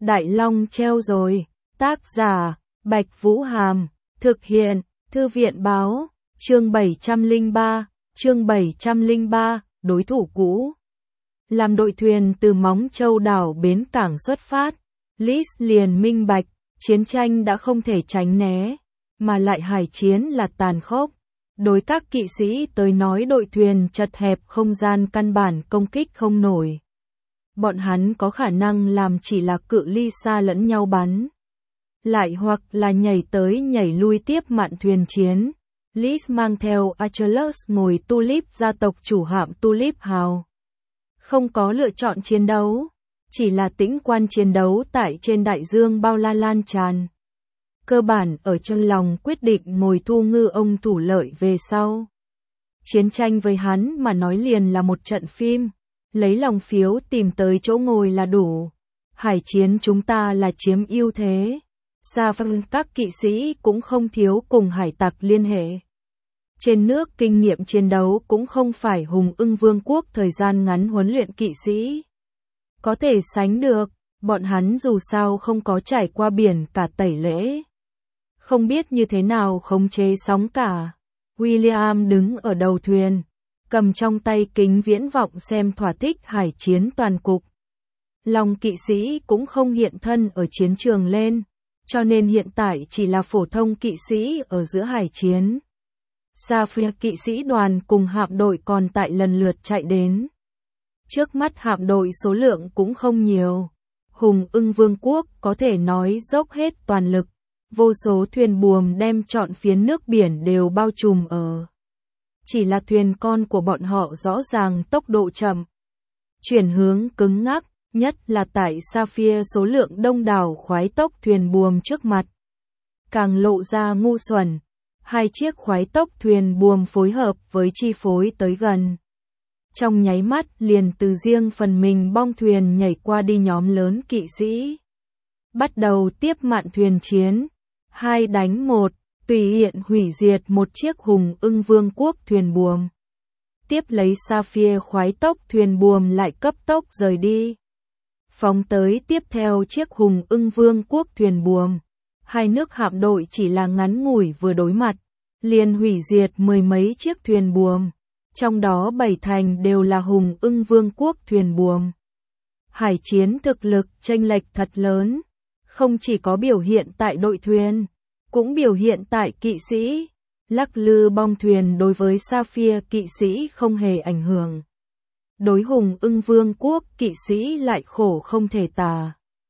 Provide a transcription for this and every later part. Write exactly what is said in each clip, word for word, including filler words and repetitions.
Đại Long treo rồi. Tác giả, Bạch Vũ Hàm. Thực hiện, Thư viện báo. Chương bảy trăm lẻ ba, chương bảy trăm lẻ ba, đối thủ cũ. Làm đội thuyền từ Móng Châu đảo bến cảng xuất phát, Lis liền minh bạch, chiến tranh đã không thể tránh né, mà lại hải chiến là tàn khốc. Đối các kỵ sĩ tới nói đội thuyền chật hẹp không gian căn bản công kích không nổi. Bọn hắn có khả năng làm chỉ là cự ly xa lẫn nhau bắn. Lại hoặc là nhảy tới nhảy lui tiếp mạn thuyền chiến. Lis mang theo Achilles ngồi Tulip gia tộc chủ hạm Tulip Hào. Không có lựa chọn chiến đấu, chỉ là tĩnh quan chiến đấu tại trên đại dương bao la lan tràn. Cơ bản ở trong lòng quyết định ngồi thu ngư ông thủ lợi về sau. Chiến tranh với hắn mà nói liền là một trận phim, lấy lòng phiếu tìm tới chỗ ngồi là đủ. Hải chiến chúng ta là chiếm ưu thế. Xa phân các kỵ sĩ cũng không thiếu cùng hải tặc liên hệ. Trên nước kinh nghiệm chiến đấu cũng không phải Hùng Ưng Vương quốc thời gian ngắn huấn luyện kỵ sĩ có thể sánh được, bọn hắn dù sao không có trải qua biển cả tẩy lễ. Không biết như thế nào khống chế sóng cả. William đứng ở đầu thuyền, cầm trong tay kính viễn vọng xem thỏa thích hải chiến toàn cục. Long kỵ sĩ cũng không hiện thân ở chiến trường lên, cho nên hiện tại chỉ là phổ thông kỵ sĩ ở giữa hải chiến. Xa phía kỵ sĩ đoàn cùng hạm đội còn tại lần lượt chạy đến. Trước mắt hạm đội số lượng cũng không nhiều. Hùng Ưng Vương quốc có thể nói dốc hết toàn lực. Vô số thuyền buồm đem trọn phiến nước biển đều bao trùm ở. Chỉ là thuyền con của bọn họ rõ ràng tốc độ chậm. Chuyển hướng cứng ngắc, nhất là tại Sapphire số lượng đông đảo khoái tốc thuyền buồm trước mặt. Càng lộ ra ngu xuẩn. Hai chiếc khoái tốc thuyền buồm phối hợp với chi phối tới gần. Trong nháy mắt liền từ riêng phần mình bong thuyền nhảy qua đi nhóm lớn kỵ sĩ. Bắt đầu tiếp mạn thuyền chiến. Hai đánh một, tùy tiện hủy diệt một chiếc Hùng Ưng Vương quốc thuyền buồm. Tiếp lấy Sapphire khoái tốc thuyền buồm lại cấp tốc rời đi. Phóng tới tiếp theo chiếc Hùng Ưng Vương quốc thuyền buồm. Hai nước hạm đội chỉ là ngắn ngủi vừa đối mặt, liền hủy diệt mười mấy chiếc thuyền buồm, trong đó bảy thành đều là Hùng Ưng Vương quốc thuyền buồm. Hải chiến thực lực chênh lệch thật lớn, không chỉ có biểu hiện tại đội thuyền, cũng biểu hiện tại kỵ sĩ. Lắc lư bong thuyền đối với Sapphire kỵ sĩ không hề ảnh hưởng. Đối Hùng Ưng Vương quốc kỵ sĩ lại khổ không thể tả.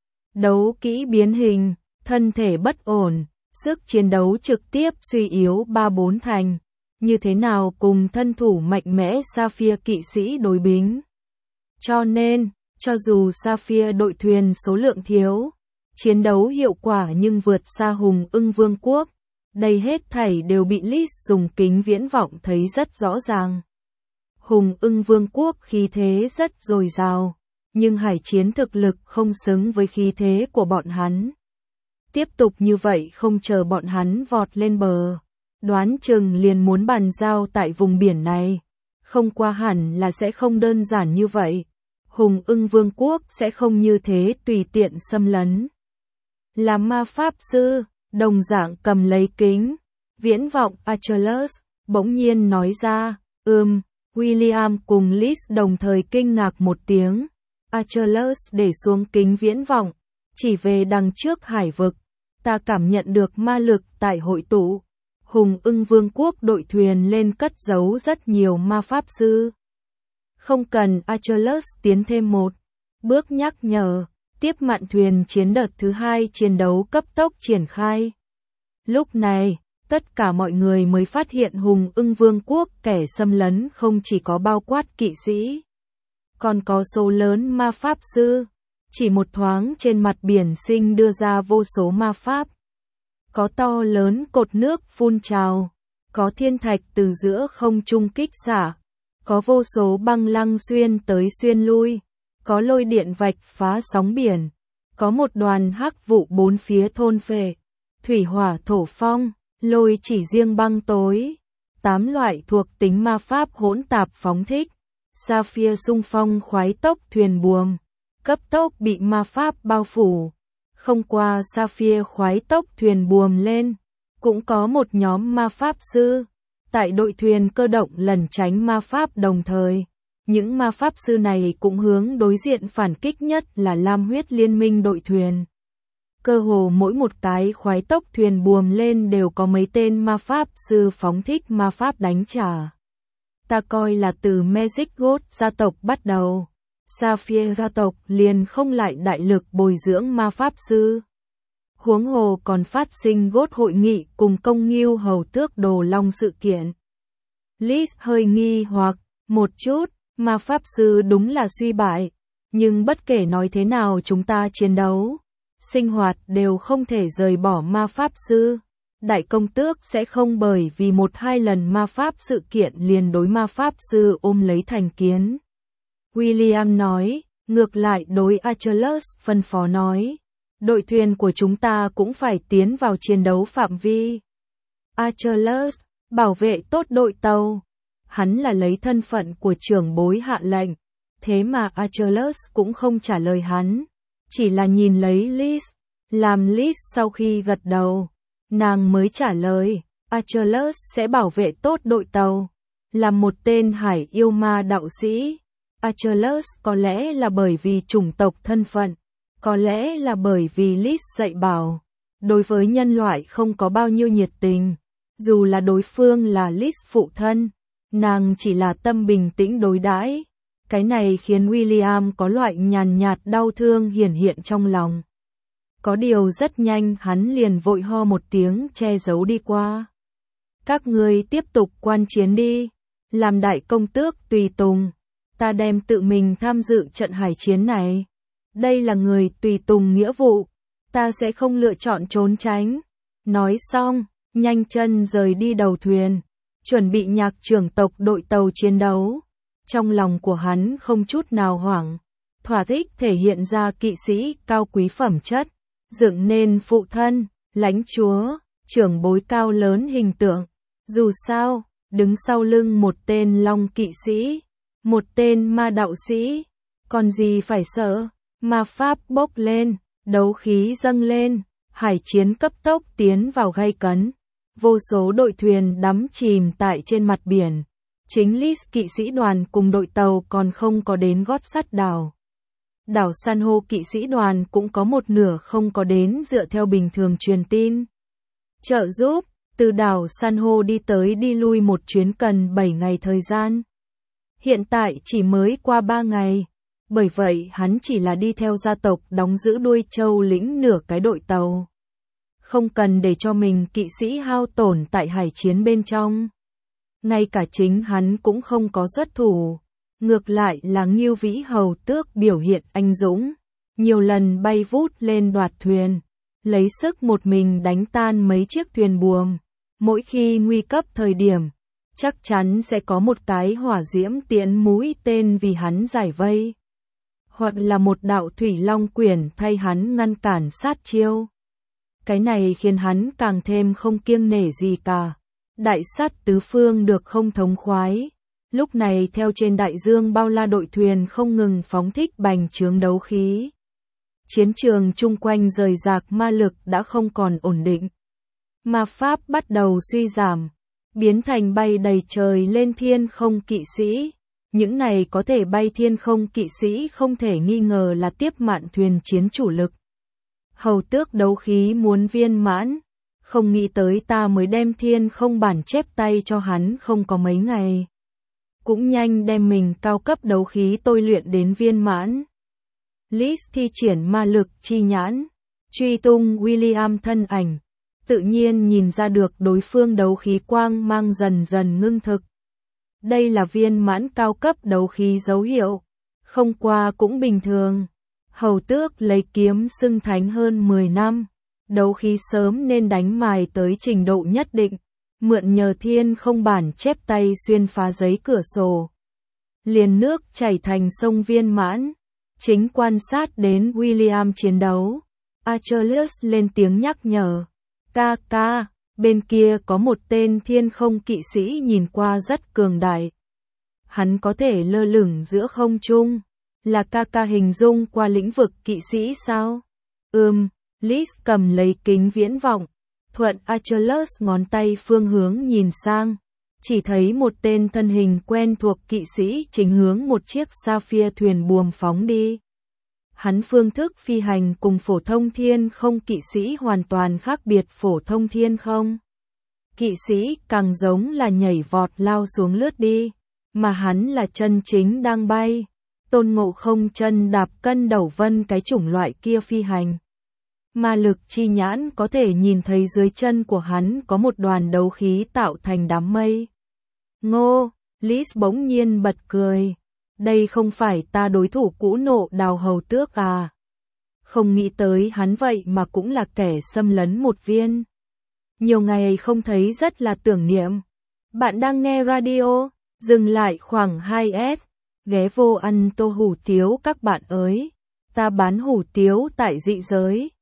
Đấu kỹ biến hình, thân thể bất ổn, sức chiến đấu trực tiếp suy yếu ba bốn thành, như thế nào cùng thân thủ mạnh mẽ Sapphire kỵ sĩ đối bính. Cho nên, cho dù Sapphire đội thuyền số lượng thiếu, chiến đấu hiệu quả nhưng vượt xa Hùng Ưng Vương quốc, đây hết thảy đều bị Lis dùng kính viễn vọng thấy rất rõ ràng. Hùng Ưng Vương quốc khí thế rất dồi dào, nhưng hải chiến thực lực không xứng với khí thế của bọn hắn. Tiếp tục như vậy không chờ bọn hắn vọt lên bờ, đoán chừng liền muốn bàn giao tại vùng biển này. Không qua hẳn là sẽ không đơn giản như vậy. Hùng Ưng Vương quốc sẽ không như thế tùy tiện xâm lấn. Là ma pháp sư, đồng dạng cầm lấy kính viễn vọng Achilles, bỗng nhiên nói ra, ừm, William cùng Lis đồng thời kinh ngạc một tiếng. Achilles để xuống kính viễn vọng, chỉ về đằng trước hải vực. Ta cảm nhận được ma lực tại hội tụ. Hùng Ưng Vương quốc đội thuyền lên cất giấu rất nhiều ma pháp sư. Không cần. Achilles tiến thêm một bước nhắc nhở. Tiếp mạn thuyền chiến đợt thứ hai chiến đấu cấp tốc triển khai. Lúc này, tất cả mọi người mới phát hiện Hùng Ưng Vương quốc kẻ xâm lấn không chỉ có bao quát kỵ sĩ, còn có số lớn ma pháp sư. Chỉ một thoáng trên mặt biển sinh đưa ra vô số ma pháp. Có to lớn cột nước phun trào, có thiên thạch từ giữa không trung kích xả, có vô số băng lăng xuyên tới xuyên lui, có lôi điện vạch phá sóng biển, có một đoàn hắc vụ bốn phía thôn phệ, thủy hỏa thổ phong, lôi chỉ riêng băng tối. Tám loại thuộc tính ma pháp hỗn tạp phóng thích. Sapphire xung phong khoái tốc thuyền buồm, cấp tốc bị ma pháp bao phủ, Không qua Sapphire khoái tốc thuyền buồm lên, cũng có một nhóm ma pháp sư. Tại đội thuyền cơ động lẩn tránh ma pháp đồng thời. Những ma pháp sư này cũng hướng đối diện phản kích nhất là Lam huyết liên minh đội thuyền. Cơ hồ mỗi một cái khoái tốc thuyền buồm lên đều có mấy tên ma pháp sư phóng thích ma pháp đánh trả. Ta coi là từ Magic God gia tộc bắt đầu, Sapphire gia tộc liền không lại đại lực bồi dưỡng ma pháp sư. Huống hồ còn phát sinh God hội nghị cùng công nghiêu hầu tước đồ long sự kiện. Liz hơi nghi hoặc một chút, ma pháp sư đúng là suy bại, nhưng bất kể nói thế nào chúng ta chiến đấu, sinh hoạt đều không thể rời bỏ ma pháp sư. Đại công tước sẽ không bởi vì một hai lần ma pháp sự kiện liền đối ma pháp sư ôm lấy thành kiến. William nói, ngược lại đối Achilles phân phó nói, đội thuyền của chúng ta cũng phải tiến vào chiến đấu phạm vi. Achilles, bảo vệ tốt đội tàu. Hắn là lấy thân phận của trưởng bối hạ lệnh, thế mà Achilles cũng không trả lời hắn, chỉ là nhìn lấy Liz, làm Liz sau khi gật đầu, nàng mới trả lời, Achilles sẽ bảo vệ tốt đội tàu. Là một tên hải yêu ma đạo sĩ, Achilles có lẽ là bởi vì chủng tộc thân phận, có lẽ là bởi vì Liz dạy bảo, đối với nhân loại không có bao nhiêu nhiệt tình, dù là đối phương là Liz phụ thân. Nàng chỉ là tâm bình tĩnh đối đãi. Cái này khiến William có loại nhàn nhạt đau thương hiển hiện trong lòng. Có điều rất nhanh hắn liền vội ho một tiếng che giấu đi qua. Các ngươi tiếp tục quan chiến đi, làm đại công tước tùy tùng. Ta đem tự mình tham dự trận hải chiến này. Đây là người tùy tùng nghĩa vụ, ta sẽ không lựa chọn trốn tránh. Nói xong, nhanh chân rời đi đầu thuyền. Chuẩn bị nhạc trưởng tộc đội tàu chiến đấu. Trong lòng của hắn không chút nào hoảng, thỏa thích thể hiện ra kỵ sĩ cao quý phẩm chất, dựng nên phụ thân, lãnh chúa, trưởng bối cao lớn hình tượng. Dù sao, đứng sau lưng một tên long kỵ sĩ, một tên ma đạo sĩ, còn gì phải sợ. Ma pháp bốc lên, đấu khí dâng lên, hải chiến cấp tốc tiến vào gay cấn. Vô số đội thuyền đắm chìm tại trên mặt biển. Chính Liz kỵ sĩ đoàn cùng đội tàu còn không có đến gót sắt đảo. Đảo san hô kỵ sĩ đoàn cũng có một nửa không có đến dựa theo bình thường truyền tin. Trợ giúp, từ đảo san hô đi tới đi lui một chuyến cần bảy ngày thời gian. Hiện tại chỉ mới qua ba ngày. Bởi vậy hắn chỉ là đi theo gia tộc đóng giữ đuôi châu lĩnh nửa cái đội tàu. Không cần để cho mình kỵ sĩ hao tổn tại hải chiến bên trong. Ngay cả chính hắn cũng không có xuất thủ. Ngược lại là Ngưu Vĩ hầu tước biểu hiện anh dũng. Nhiều lần bay vút lên đoạt thuyền. Lấy sức một mình đánh tan mấy chiếc thuyền buồm. Mỗi khi nguy cấp thời điểm, chắc chắn sẽ có một cái hỏa diễm tiễn mũi tên vì hắn giải vây. Hoặc là một đạo thủy long quyển thay hắn ngăn cản sát chiêu. Cái này khiến hắn càng thêm không kiêng nể gì cả. Đại sát tứ phương được không thống khoái. Lúc này theo trên đại dương bao la đội thuyền không ngừng phóng thích bành trướng đấu khí. Chiến trường chung quanh rời rạc ma lực đã không còn ổn định. Ma pháp bắt đầu suy giảm, biến thành bay đầy trời lên thiên không kỵ sĩ. Những này có thể bay thiên không kỵ sĩ không thể nghi ngờ là tiếp mạn thuyền chiến chủ lực. Hầu tước đấu khí muốn viên mãn, không nghĩ tới ta mới đem thiên không bản chép tay cho hắn không có mấy ngày. Cũng nhanh đem mình cao cấp đấu khí tôi luyện đến viên mãn. Liz thi triển ma lực chi nhãn, truy tung William thân ảnh, tự nhiên nhìn ra được đối phương đấu khí quang mang dần dần ngưng thực. Đây là viên mãn cao cấp đấu khí dấu hiệu, không qua cũng bình thường. Hầu tước lấy kiếm xưng thánh hơn mười năm, đấu khí sớm nên đánh mài tới trình độ nhất định, mượn nhờ thiên không bản chép tay xuyên phá giấy cửa sổ. Liền nước chảy thành sông viên mãn, chính quan sát đến William chiến đấu. Achilles lên tiếng nhắc nhở, ca ca, bên kia có một tên thiên không kỵ sĩ nhìn qua rất cường đại. Hắn có thể lơ lửng giữa không trung. Là ca ca hình dung qua lĩnh vực kỵ sĩ sao? Ừm, Liz cầm lấy kính viễn vọng, thuận Achilles ngón tay phương hướng nhìn sang, chỉ thấy một tên thân hình quen thuộc kỵ sĩ chính hướng một chiếc Sapphire thuyền buồm phóng đi. Hắn phương thức phi hành cùng phổ thông thiên không kỵ sĩ hoàn toàn khác biệt phổ thông thiên không. Kỵ sĩ càng giống là nhảy vọt lao xuống lướt đi, mà hắn là chân chính đang bay. Tôn Ngộ Không chân đạp cân đầu vân cái chủng loại kia phi hành. Ma lực chi nhãn có thể nhìn thấy dưới chân của hắn có một đoàn đấu khí tạo thành đám mây. Ngô, Liz bỗng nhiên bật cười. Đây không phải ta đối thủ cũ Nộ Đào hầu tước à? Không nghĩ tới hắn vậy mà cũng là kẻ xâm lấn một viên. Nhiều ngày không thấy rất là tưởng niệm. Bạn đang nghe radio, dừng lại khoảng hai s, ghé vô ăn tô hủ tiếu các bạn ơi. Ta bán hủ tiếu tại dị giới.